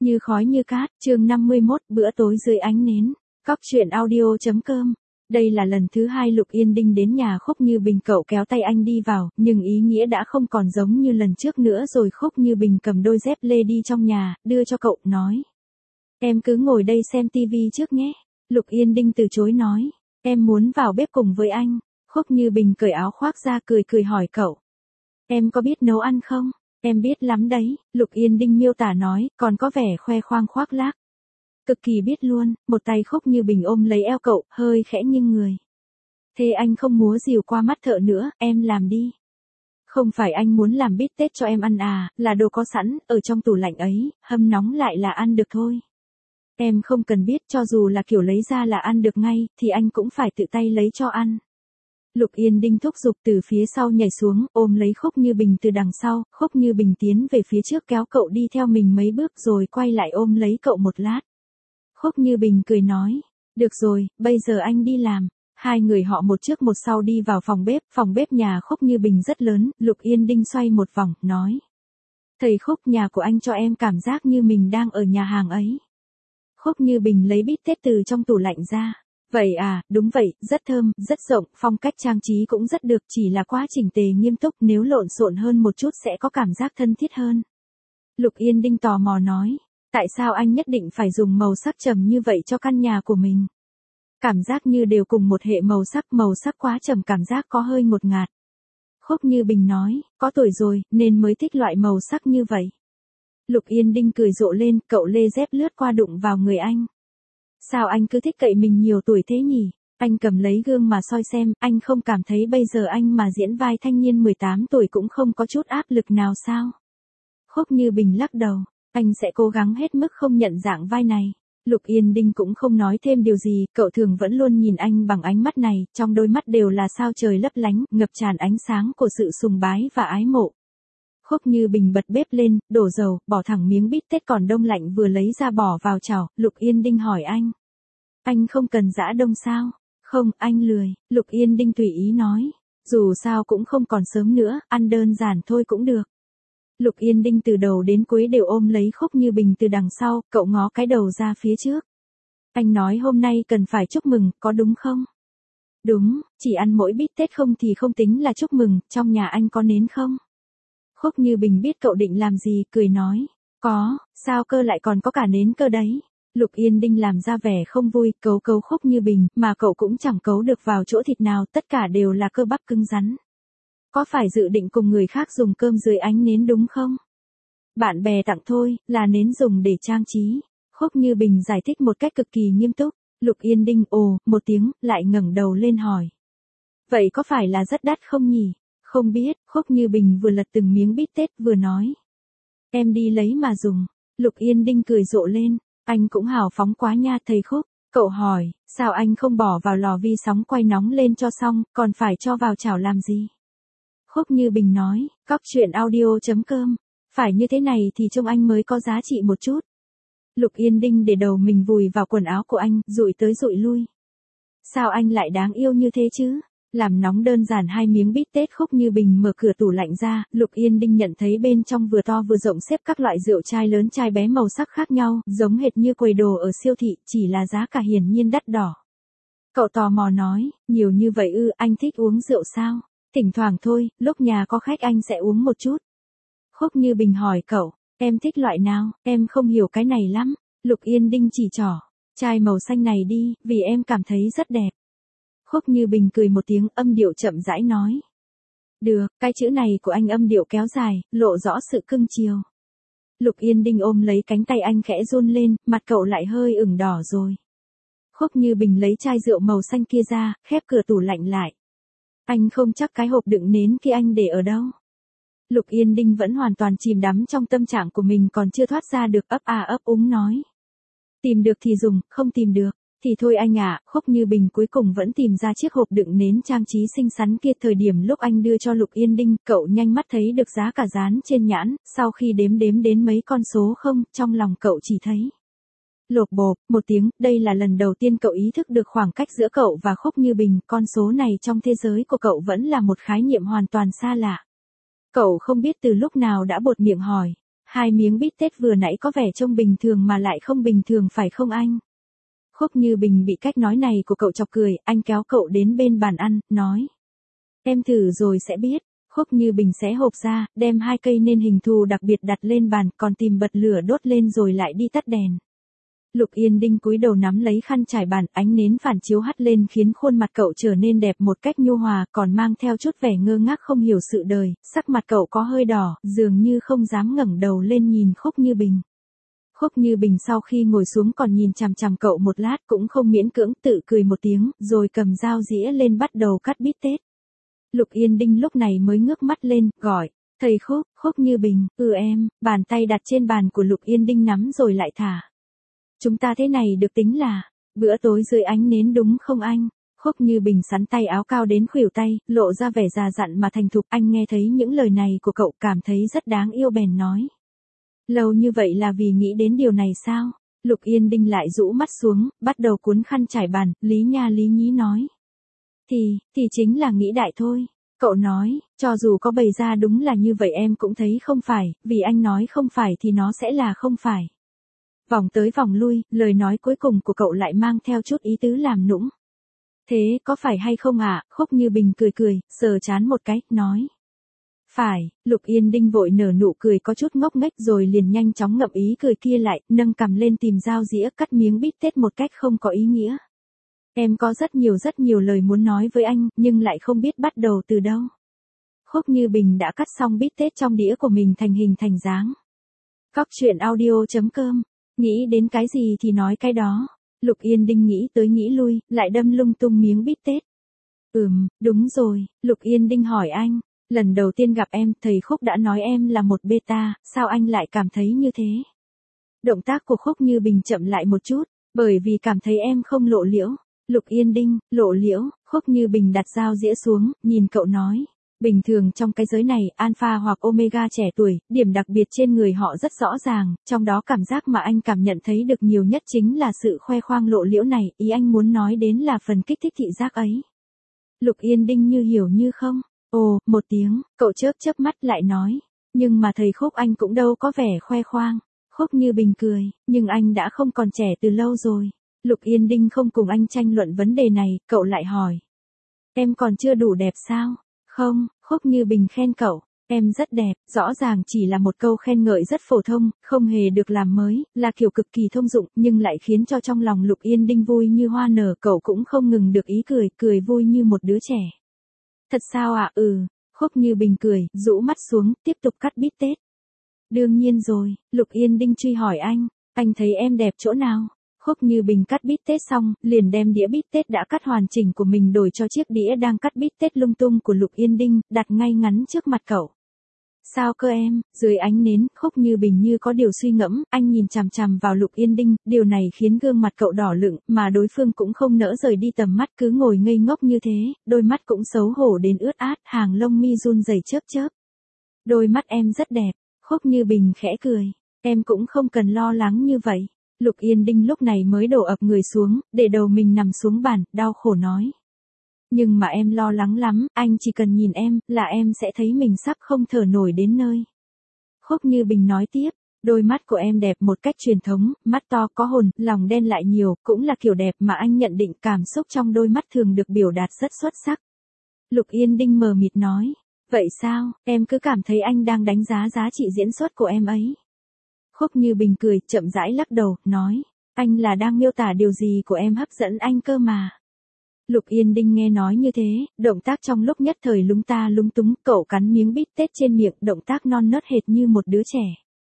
Như khói như cát, chương 51, bữa tối dưới ánh nến. Cóc truyện audio.com. Đây là lần thứ 2 Lục Yên Đinh đến nhà Khúc Như Bình, cậu kéo tay anh đi vào, nhưng ý nghĩa đã không còn giống như lần trước nữa rồi. Khúc Như Bình cầm đôi dép lê đi trong nhà, đưa cho cậu, nói. Em cứ ngồi đây xem tivi trước nhé. Lục Yên Đinh từ chối nói. Em muốn vào bếp cùng với anh. Khúc Như Bình cởi áo khoác ra, cười hỏi cậu. Em có biết nấu ăn không? Em biết lắm đấy, Lục Yên Đinh miêu tả nói, còn có vẻ khoe khoang khoác lác. Cực kỳ biết luôn, một tay Khúc Như Bình ôm lấy eo cậu, hơi khẽ nghiêng người. Thế anh không múa rìu qua mắt thợ nữa, em làm đi. Không phải anh muốn làm bít tết cho em ăn à, là đồ có sẵn, ở trong tủ lạnh ấy, hâm nóng lại là ăn được thôi. Em không cần biết, cho dù là kiểu lấy ra là ăn được ngay, thì anh cũng phải tự tay lấy cho ăn. Lục Yên Đinh thúc giục, từ phía sau nhảy xuống, ôm lấy Khúc Như Bình từ đằng sau. Khúc Như Bình tiến về phía trước kéo cậu đi theo mình mấy bước rồi quay lại ôm lấy cậu một lát. Khúc Như Bình cười nói, được rồi, bây giờ anh đi làm. Hai người họ một trước một sau đi vào phòng bếp nhà Khúc Như Bình rất lớn. Lục Yên Đinh xoay một vòng, nói. Thầy Khúc, nhà của anh cho em cảm giác như mình đang ở nhà hàng ấy. Khúc Như Bình lấy bít tết từ trong tủ lạnh ra. Vậy à, đúng vậy, rất thơm, rất rộng, phong cách trang trí cũng rất được, chỉ là quá chỉnh tề nghiêm túc, nếu lộn xộn hơn một chút sẽ có cảm giác thân thiết hơn. Lục Yên Đinh tò mò nói, tại sao anh nhất định phải dùng màu sắc trầm như vậy cho căn nhà của mình? Cảm giác như đều cùng một hệ màu sắc quá trầm cảm giác có hơi ngột ngạt. Khúc Như Bình nói, có tuổi rồi, nên mới thích loại màu sắc như vậy. Lục Yên Đinh cười rộ lên, cậu lê dép lướt qua đụng vào người anh. Sao anh cứ thích cậy mình nhiều tuổi thế nhỉ? Anh cầm lấy gương mà soi xem, anh không cảm thấy bây giờ anh mà diễn vai thanh niên 18 tuổi cũng không có chút áp lực nào sao? Khúc Như Bình lắc đầu, anh sẽ cố gắng hết mức không nhận dạng vai này. Lục Yên Đinh cũng không nói thêm điều gì, cậu thường vẫn luôn nhìn anh bằng ánh mắt này, trong đôi mắt đều là sao trời lấp lánh, ngập tràn ánh sáng của sự sùng bái và ái mộ. Khúc Như Bình bật bếp lên, đổ dầu, bỏ thẳng miếng bít tết còn đông lạnh vừa lấy ra bỏ vào chảo. Lục Yên Đinh hỏi anh. Anh không cần giã đông sao? Không, anh lười. Lục Yên Đinh tùy ý nói. Dù sao cũng không còn sớm nữa, ăn đơn giản thôi cũng được. Lục Yên Đinh từ đầu đến cuối đều ôm lấy Khúc Như Bình từ đằng sau, cậu ngó cái đầu ra phía trước. Anh nói hôm nay cần phải chúc mừng, có đúng không? Đúng, chỉ ăn mỗi bít tết không thì không tính là chúc mừng, trong nhà anh có nến không? Khúc Như Bình biết cậu định làm gì, cười nói. Có, sao cơ lại còn có cả nến cơ đấy? Lục Yên Đinh làm ra vẻ không vui, cấu Khúc Như Bình, mà cậu cũng chẳng cấu được vào chỗ thịt nào, tất cả đều là cơ bắp cứng rắn. Có phải dự định cùng người khác dùng cơm dưới ánh nến đúng không? Bạn bè tặng thôi, là nến dùng để trang trí. Khúc Như Bình giải thích một cách cực kỳ nghiêm túc. Lục Yên Đinh ồ một tiếng, lại ngẩng đầu lên hỏi. Vậy có phải là rất đắt không nhỉ? Không biết, Khúc Như Bình vừa lật từng miếng bít tết vừa nói. Em đi lấy mà dùng. Lục Yên Đinh cười rộ lên. Anh cũng hào phóng quá nha thầy Khúc. Cậu hỏi, sao anh không bỏ vào lò vi sóng quay nóng lên cho xong, còn phải cho vào chảo làm gì? Khúc Như Bình nói, cóc truyện audio.com. Phải như thế này thì trông anh mới có giá trị một chút. Lục Yên Đinh để đầu mình vùi vào quần áo của anh, dụi tới dụi lui. Sao anh lại đáng yêu như thế chứ? Làm nóng đơn giản hai miếng bít tết. Khúc Như Bình mở cửa tủ lạnh ra, Lục Yên Đinh nhận thấy bên trong vừa to vừa rộng xếp các loại rượu chai lớn chai bé màu sắc khác nhau, giống hệt như quầy đồ ở siêu thị, chỉ là giá cả hiển nhiên đắt đỏ. Cậu tò mò nói, nhiều như vậy ư, anh thích uống rượu sao? Thỉnh thoảng thôi, lúc nhà có khách anh sẽ uống một chút. Khúc Như Bình hỏi cậu, em thích loại nào, em không hiểu cái này lắm. Lục Yên Đinh chỉ trỏ, chai màu xanh này đi, vì em cảm thấy rất đẹp. Khúc Như Bình cười một tiếng, âm điệu chậm rãi nói. Được, cái chữ này của anh âm điệu kéo dài, lộ rõ sự cưng chiều. Lục Yên Đinh ôm lấy cánh tay anh khẽ run lên, mặt cậu lại hơi ửng đỏ rồi. Khúc Như Bình lấy chai rượu màu xanh kia ra, khép cửa tủ lạnh lại. Anh không chắc cái hộp đựng nến kia anh để ở đâu. Lục Yên Đinh vẫn hoàn toàn chìm đắm trong tâm trạng của mình còn chưa thoát ra được, ấp úng nói. Tìm được thì dùng, không tìm được thì thôi anh ạ. Khúc Như Bình cuối cùng vẫn tìm ra chiếc hộp đựng nến trang trí xinh xắn kia. Thời điểm lúc anh đưa cho Lục Yên Đinh, cậu nhanh mắt thấy được giá cả dán trên nhãn, sau khi đếm đến mấy con số không, trong lòng cậu chỉ thấy. Lộp bộp, một tiếng, đây là lần đầu tiên cậu ý thức được khoảng cách giữa cậu và Khúc Như Bình, con số này trong thế giới của cậu vẫn là một khái niệm hoàn toàn xa lạ. Cậu không biết từ lúc nào đã buột miệng hỏi, Hai miếng bít tết vừa nãy có vẻ trông bình thường mà lại không bình thường phải không anh? Khúc Như Bình bị cách nói này của cậu chọc cười, anh kéo cậu đến bên bàn ăn, nói. Em thử rồi sẽ biết. Khúc Như Bình xé hộp ra, đem 2 cây nên hình thù đặc biệt đặt lên bàn, còn tìm bật lửa đốt lên rồi lại đi tắt đèn. Lục Yên Đinh cúi đầu nắm lấy khăn trải bàn, ánh nến phản chiếu hắt lên khiến khuôn mặt cậu trở nên đẹp một cách nhu hòa, còn mang theo chút vẻ ngơ ngác không hiểu sự đời, sắc mặt cậu có hơi đỏ, dường như không dám ngẩng đầu lên nhìn Khúc Như Bình. Khúc Như Bình sau khi ngồi xuống còn nhìn chằm chằm cậu một lát cũng không miễn cưỡng, tự cười một tiếng, rồi cầm dao dĩa lên bắt đầu cắt bít tết. Lục Yên Đinh lúc này mới ngước mắt lên, gọi, thầy Khúc. Khúc Như Bình, em, bàn tay đặt trên bàn của Lục Yên Đinh nắm rồi lại thả. Chúng ta thế này được tính là, bữa tối dưới ánh nến đúng không anh? Khúc Như Bình sắn tay áo cao đến khuỷu tay, lộ ra vẻ già dặn mà thành thục. Anh nghe thấy những lời này của cậu cảm thấy rất đáng yêu bèn nói. Lâu như vậy là vì nghĩ đến điều này sao? Lục Yên Đinh lại rũ mắt xuống, bắt đầu cuốn khăn trải bàn, lý nha lý nhí nói. Thì chính là nghĩ đại thôi. Cậu nói, cho dù có bày ra đúng là như vậy em cũng thấy không phải, vì anh nói không phải thì nó sẽ là không phải. Vòng tới vòng lui, lời nói cuối cùng của cậu lại mang theo chút ý tứ làm nũng. Thế có phải hay không ạ? Khúc Như Bình cười, sờ trán một cái, nói. Phải. Lục Yên Đinh vội nở nụ cười có chút ngốc nghếch rồi liền nhanh chóng ngậm ý cười kia lại, nâng cằm lên tìm dao dĩa cắt miếng bít tết một cách không có ý nghĩa. Em có rất nhiều lời muốn nói với anh, nhưng lại không biết bắt đầu từ đâu. Khúc Như Bình đã cắt xong bít tết trong đĩa của mình thành hình thành dáng. Coctruyện.audio.com. Nghĩ đến cái gì thì nói cái đó. Lục Yên Đinh nghĩ tới nghĩ lui, lại đâm lung tung miếng bít tết. Đúng rồi. Lục Yên Đinh hỏi anh. Lần đầu tiên gặp em, thầy Khúc đã nói em là một beta, sao anh lại cảm thấy như thế? Động tác của Khúc Như Bình chậm lại một chút, bởi vì cảm thấy em không lộ liễu. Lục Yên Đinh, lộ liễu. Khúc Như Bình đặt dao dĩa xuống, nhìn cậu nói. Bình thường trong cái giới này, alpha hoặc omega trẻ tuổi, điểm đặc biệt trên người họ rất rõ ràng, trong đó cảm giác mà anh cảm nhận thấy được nhiều nhất chính là sự khoe khoang lộ liễu này, ý anh muốn nói đến là phần kích thích thị giác ấy. Lục Yên Đinh như hiểu như không. Ồ, một tiếng, cậu chớp mắt lại nói. Nhưng mà thầy Khúc anh cũng đâu có vẻ khoe khoang. Khúc Như Bình cười, nhưng anh đã không còn trẻ từ lâu rồi. Lục Yên Đinh không cùng anh tranh luận vấn đề này, cậu lại hỏi. Em còn chưa đủ đẹp sao? Không, Khúc Như Bình khen cậu. Em rất đẹp, rõ ràng chỉ là một câu khen ngợi rất phổ thông, không hề được làm mới, là kiểu cực kỳ thông dụng, nhưng lại khiến cho trong lòng Lục Yên Đinh vui như hoa nở, cậu cũng không ngừng được ý cười vui như một đứa trẻ. Thật sao ạ? Khúc Như Bình cười, rũ mắt xuống, tiếp tục cắt bít tết. Đương nhiên rồi. Lục Yên Đinh truy hỏi anh thấy em đẹp chỗ nào? Khúc Như Bình cắt bít tết xong, liền đem đĩa bít tết đã cắt hoàn chỉnh của mình đổi cho chiếc đĩa đang cắt bít tết lung tung của Lục Yên Đinh, đặt ngay ngắn trước mặt cậu. Sao cơ em? Dưới ánh nến, Khúc Như Bình như có điều suy ngẫm, anh nhìn chằm chằm vào Lục Yên Đinh, điều này khiến gương mặt cậu đỏ lựng, mà đối phương cũng không nỡ rời đi tầm mắt, cứ ngồi ngây ngốc như thế, đôi mắt cũng xấu hổ đến ướt át, hàng lông mi run rẩy chớp. Đôi mắt em rất đẹp. Khúc Như Bình khẽ cười. Em cũng không cần lo lắng như vậy. Lục Yên Đinh lúc này mới đổ ập người xuống, để đầu mình nằm xuống bàn, đau khổ nói. Nhưng mà em lo lắng lắm, anh chỉ cần nhìn em, là em sẽ thấy mình sắp không thở nổi đến nơi. Khúc Như Bình nói tiếp, đôi mắt của em đẹp một cách truyền thống, mắt to có hồn, lòng đen lại nhiều, cũng là kiểu đẹp mà anh nhận định cảm xúc trong đôi mắt thường được biểu đạt rất xuất sắc. Lục Yên Đinh mờ mịt nói, vậy sao, em cứ cảm thấy anh đang đánh giá giá trị diễn xuất của em ấy. Khúc Như Bình cười, chậm rãi lắc đầu, nói, anh là đang miêu tả điều gì của em hấp dẫn anh cơ mà. Lục Yên Đinh nghe nói như thế, động tác trong lúc nhất thời lúng ta lúng túng, cậu cắn miếng bít tết trên miệng, động tác non nớt hệt như một đứa trẻ.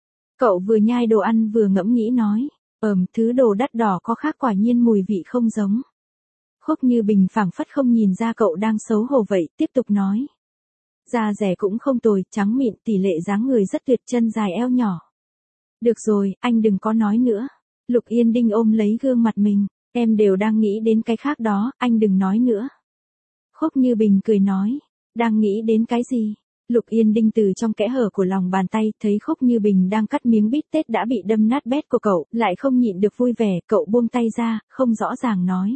Cậu vừa nhai đồ ăn vừa ngẫm nghĩ nói, thứ đồ đắt đỏ có khác quả nhiên mùi vị không giống. Khúc Như Bình phảng phất không nhìn ra cậu đang xấu hổ vậy, tiếp tục nói. Da rẻ cũng không tồi, trắng mịn, tỷ lệ dáng người rất tuyệt, chân dài eo nhỏ. Được rồi, anh đừng có nói nữa. Lục Yên Đinh ôm lấy gương mặt mình. Em đều đang nghĩ đến cái khác đó, anh đừng nói nữa. Khúc Như Bình cười nói. Đang nghĩ đến cái gì? Lục Yên Đinh từ trong kẽ hở của lòng bàn tay, thấy Khúc Như Bình đang cắt miếng bít tết đã bị đâm nát bét của cậu, lại không nhịn được vui vẻ, cậu buông tay ra, không rõ ràng nói.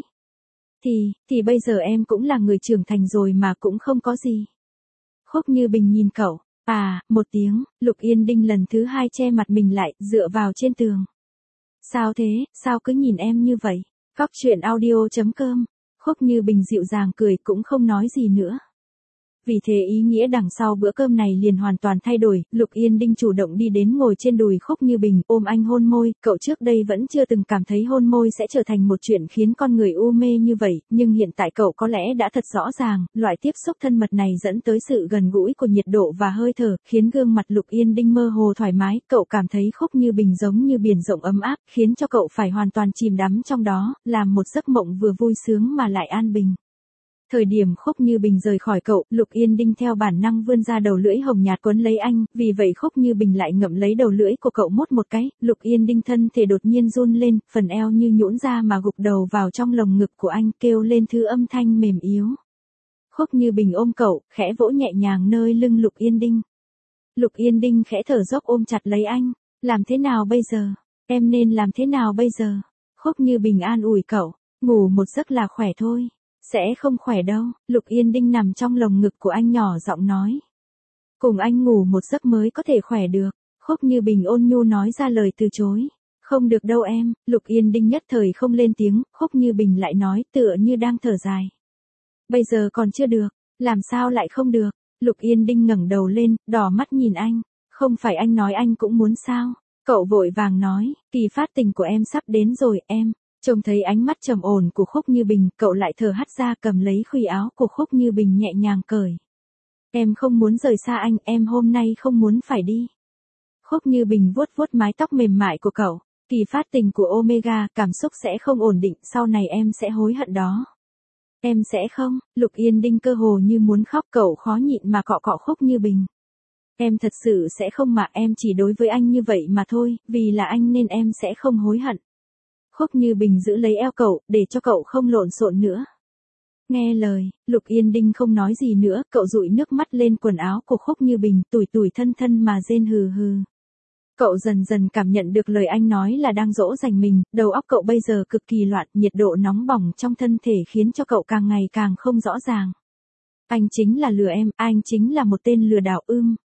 Thì bây giờ em cũng là người trưởng thành rồi mà cũng không có gì. Khúc Như Bình nhìn cậu, Một tiếng, Lục Yên Đinh lần thứ hai che mặt mình lại, dựa vào trên tường. Sao thế, sao cứ nhìn em như vậy? Cóc truyện audio.com. Khúc Như Bình dịu dàng cười cũng không nói gì nữa. Vì thế ý nghĩa đằng sau bữa cơm này liền hoàn toàn thay đổi, Lục Yên Đinh chủ động đi đến ngồi trên đùi Khúc Như Bình, ôm anh hôn môi, cậu trước đây vẫn chưa từng cảm thấy hôn môi sẽ trở thành một chuyện khiến con người u mê như vậy, nhưng hiện tại cậu có lẽ đã thật rõ ràng, loại tiếp xúc thân mật này dẫn tới sự gần gũi của nhiệt độ và hơi thở, khiến gương mặt Lục Yên Đinh mơ hồ thoải mái, cậu cảm thấy Khúc Như Bình giống như biển rộng ấm áp, khiến cho cậu phải hoàn toàn chìm đắm trong đó, làm một giấc mộng vừa vui sướng mà lại an bình. Thời điểm Khúc Như Bình rời khỏi cậu, Lục Yên Đinh theo bản năng vươn ra đầu lưỡi hồng nhạt quấn lấy anh, vì vậy Khúc Như Bình lại ngậm lấy đầu lưỡi của cậu mút một cái, Lục Yên Đinh thân thể đột nhiên run lên, phần eo như nhũn ra mà gục đầu vào trong lồng ngực của anh, kêu lên thứ âm thanh mềm yếu. Khúc Như Bình ôm cậu, khẽ vỗ nhẹ nhàng nơi lưng Lục Yên Đinh. Lục Yên Đinh khẽ thở dốc ôm chặt lấy anh, làm thế nào bây giờ? Em nên làm thế nào bây giờ? Khúc Như Bình an ủi cậu, ngủ một giấc là khỏe thôi. Sẽ không khỏe đâu, Lục Yên Đinh nằm trong lồng ngực của anh nhỏ giọng nói. Cùng anh ngủ một giấc mới có thể khỏe được. Khúc Như Bình ôn nhu nói ra lời từ chối. Không được đâu em, Lục Yên Đinh nhất thời không lên tiếng, Khúc Như Bình lại nói tựa như đang thở dài. Bây giờ còn chưa được, làm sao lại không được? Lục Yên Đinh ngẩng đầu lên, đỏ mắt nhìn anh. Không phải anh nói anh cũng muốn sao? Cậu vội vàng nói, kỳ phát tình của em sắp đến rồi em. Trông thấy ánh mắt trầm ổn của Khúc Như Bình, cậu lại thở hắt ra cầm lấy khuỷu áo của Khúc Như Bình nhẹ nhàng cởi. Em không muốn rời xa anh, em hôm nay không muốn phải đi. Khúc Như Bình vuốt vuốt mái tóc mềm mại của cậu. Kỳ phát tình của Omega, cảm xúc sẽ không ổn định, sau này em sẽ hối hận đó. Em sẽ không, Lục Yên Đinh cơ hồ như muốn khóc, cậu khó nhịn mà cọ cọ Khúc Như Bình. Em thật sự sẽ không mà, em chỉ đối với anh như vậy mà thôi, vì là anh nên em sẽ không hối hận. Khúc Như Bình giữ lấy eo cậu, để cho cậu không lộn xộn nữa. Nghe lời, Lục Yên Đinh không nói gì nữa, cậu dụi nước mắt lên quần áo của Khúc Như Bình, tủi tủi thân thân mà rên hừ hừ. Cậu dần dần cảm nhận được lời anh nói là đang dỗ dành mình, đầu óc cậu bây giờ cực kỳ loạn, nhiệt độ nóng bỏng trong thân thể khiến cho cậu càng ngày càng không rõ ràng. Anh chính là lừa em, anh chính là một tên lừa đảo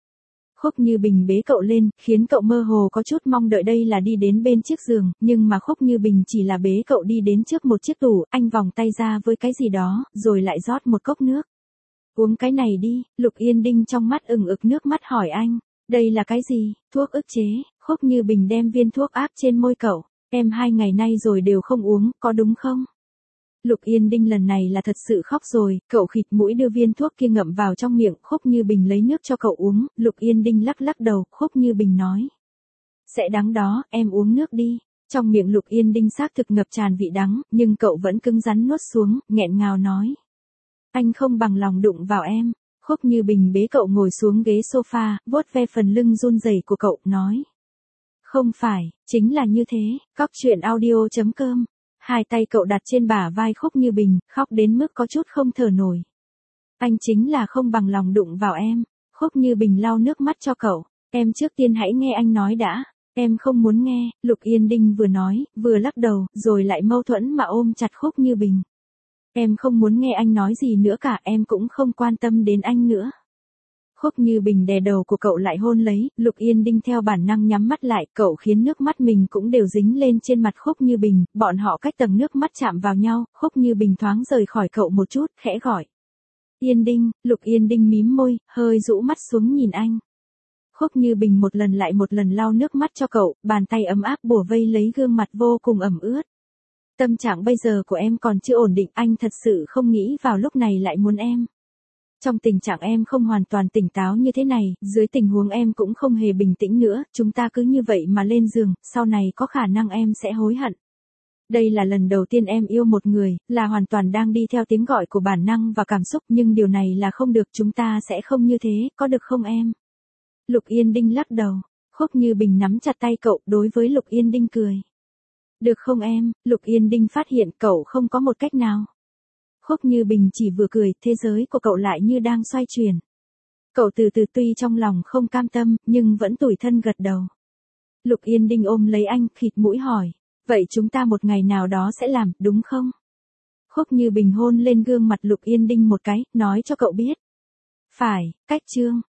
Khúc Như Bình bế cậu lên, khiến cậu mơ hồ có chút mong đợi đây là đi đến bên chiếc giường, nhưng mà Khúc Như Bình chỉ là bế cậu đi đến trước một chiếc tủ, anh vòng tay ra với cái gì đó, rồi lại rót một cốc nước. Uống cái này đi, Lục Yên Đinh trong mắt ửng ực nước mắt hỏi anh, đây là cái gì, thuốc ức chế, Khúc Như Bình đem viên thuốc áp trên môi cậu, em 2 ngày nay rồi đều không uống, có đúng không? Lục Yên Đinh lần này là thật sự khóc rồi, cậu khịt mũi đưa viên thuốc kia ngậm vào trong miệng, Khúc Như Bình lấy nước cho cậu uống, Lục Yên Đinh lắc lắc đầu, Khúc Như Bình nói. Sẽ đắng đó, em uống nước đi. Trong miệng Lục Yên Đinh xác thực ngập tràn vị đắng, nhưng cậu vẫn cứng rắn nuốt xuống, nghẹn ngào nói. Anh không bằng lòng đụng vào em. Khúc Như Bình bế cậu ngồi xuống ghế sofa, vuốt ve phần lưng run rẩy của cậu, nói. Không phải, chính là như thế, cóc truyện audio.com. Hai tay cậu đặt trên bả vai Khúc Như Bình, khóc đến mức có chút không thở nổi. Anh chính là không bằng lòng đụng vào em. Khúc Như Bình lau nước mắt cho cậu. Em trước tiên hãy nghe anh nói đã. Em không muốn nghe, Lục Yên Đinh vừa nói, vừa lắc đầu, rồi lại mâu thuẫn mà ôm chặt Khúc Như Bình. Em không muốn nghe anh nói gì nữa cả, em cũng không quan tâm đến anh nữa. Khúc Như Bình đè đầu của cậu lại hôn lấy, Lục Yên Đinh theo bản năng nhắm mắt lại, cậu khiến nước mắt mình cũng đều dính lên trên mặt Khúc Như Bình, bọn họ cách tầng nước mắt chạm vào nhau, Khúc Như Bình thoáng rời khỏi cậu một chút, khẽ gọi. Yên Đinh, Lục Yên Đinh mím môi, hơi rũ mắt xuống nhìn anh. Khúc Như Bình một lần lại một lần lau nước mắt cho cậu, bàn tay ấm áp bủa vây lấy gương mặt vô cùng ẩm ướt. Tâm trạng bây giờ của em còn chưa ổn định, anh thật sự không nghĩ vào lúc này lại muốn em. Trong tình trạng em không hoàn toàn tỉnh táo như thế này, dưới tình huống em cũng không hề bình tĩnh nữa, chúng ta cứ như vậy mà lên giường, sau này có khả năng em sẽ hối hận. Đây là lần đầu tiên em yêu một người, là hoàn toàn đang đi theo tiếng gọi của bản năng và cảm xúc, nhưng điều này là không được, chúng ta sẽ không như thế, có được không em? Lục Yên Đinh lắc đầu, Khúc Như Bình nắm chặt tay cậu, đối với Lục Yên Đinh cười. Được không em? Lục Yên Đinh phát hiện cậu không có một cách nào. Khúc Như Bình chỉ vừa cười, thế giới của cậu lại như đang xoay chuyển. Cậu từ từ tuy trong lòng không cam tâm, nhưng vẫn tủi thân gật đầu. Lục Yên Đinh ôm lấy anh, khịt mũi hỏi. Vậy chúng ta một ngày nào đó sẽ làm, đúng không? Khúc Như Bình hôn lên gương mặt Lục Yên Đinh một cái, nói cho cậu biết. Phải, cách chương.